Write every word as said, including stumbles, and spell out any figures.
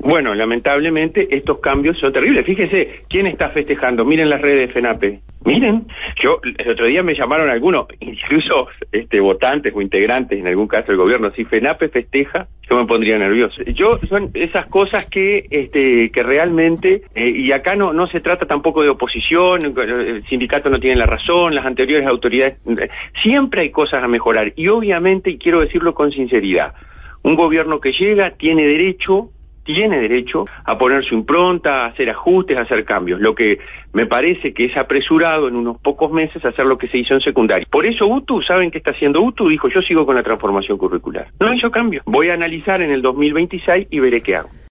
Bueno, lamentablemente estos cambios son terribles. Fíjese, ¿quién está festejando? Miren las redes de FENAPE. Miren, yo el otro día me llamaron algunos, incluso este votantes o integrantes, en algún caso del gobierno, si FENAPE festeja, yo me pondría nervioso. Yo, son esas cosas que este que realmente, eh, y acá no no se trata tampoco de oposición, el sindicato no tiene la razón, las anteriores autoridades, siempre hay cosas a mejorar, y obviamente, y quiero decirlo con sinceridad, un gobierno que llega tiene derecho tiene derecho a poner su impronta, a hacer ajustes, a hacer cambios. Lo que me parece que es apresurado en unos pocos meses hacer lo que se hizo en secundaria. Por eso U T U, ¿saben qué está haciendo U T U? Dijo, yo sigo con la transformación curricular. No hizo cambio. Voy a analizar en el dos mil veintiséis y veré qué hago.